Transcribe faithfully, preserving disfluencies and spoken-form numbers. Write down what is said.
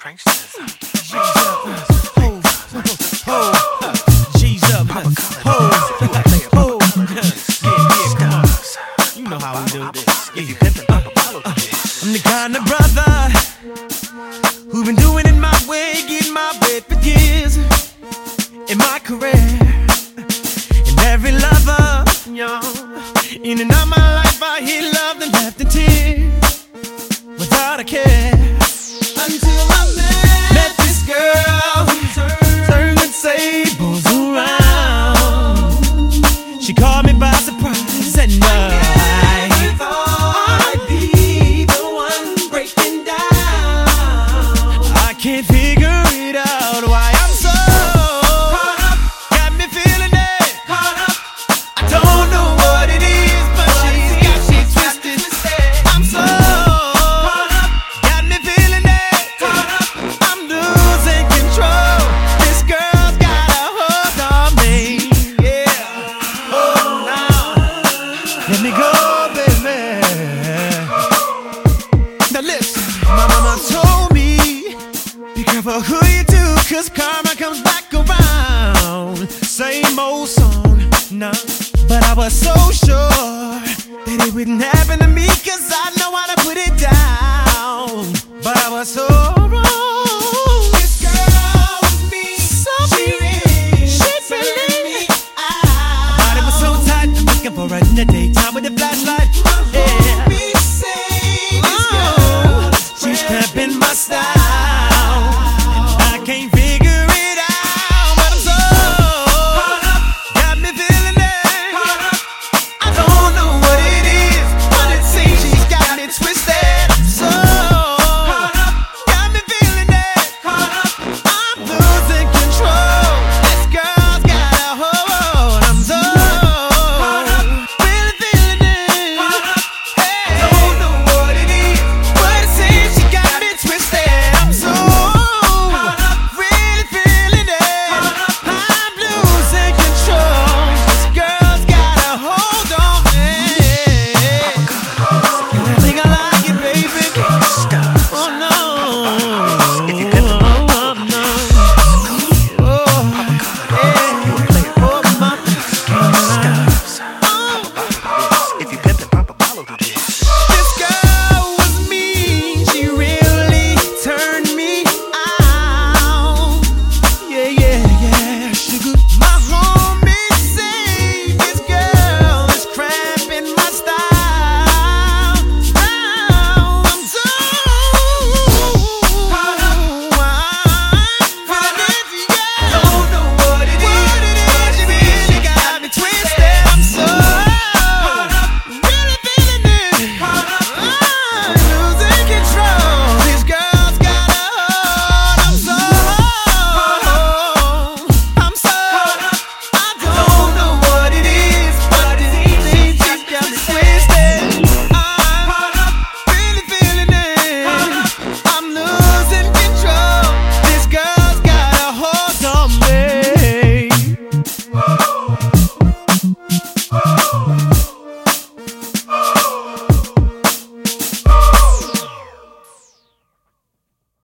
pranksters. G's up, ho, ho, G's up, ho, ho, yeah, yeah, come on. You know how we do this. Yeah, you pimpin' up Apollo for this. I'm the kind of brother who been doing it my way, getting my way for years in my career. And every lover, y'all, in and out my life, I hear love and left in tears without a care. Until I met, met this girl who turned the tables around. She caught me by surprise and uh, I thought I'd be the one breaking down. I can't figure it out why I'm so caught up. Got me feeling it. Caught up. I don't know what it is, but she's got me twisted. I'm so caught up. Got me feeling it. Caught up. I'm losing control. This girl's got a hold on me. Yeah. Oh, now let me go, baby. Now listen, my mama told me, be careful who you do, cause karma comes back around. Same old song, nah. But I was so sure that it wouldn't happen to me, cause I know how to put it down. But I was so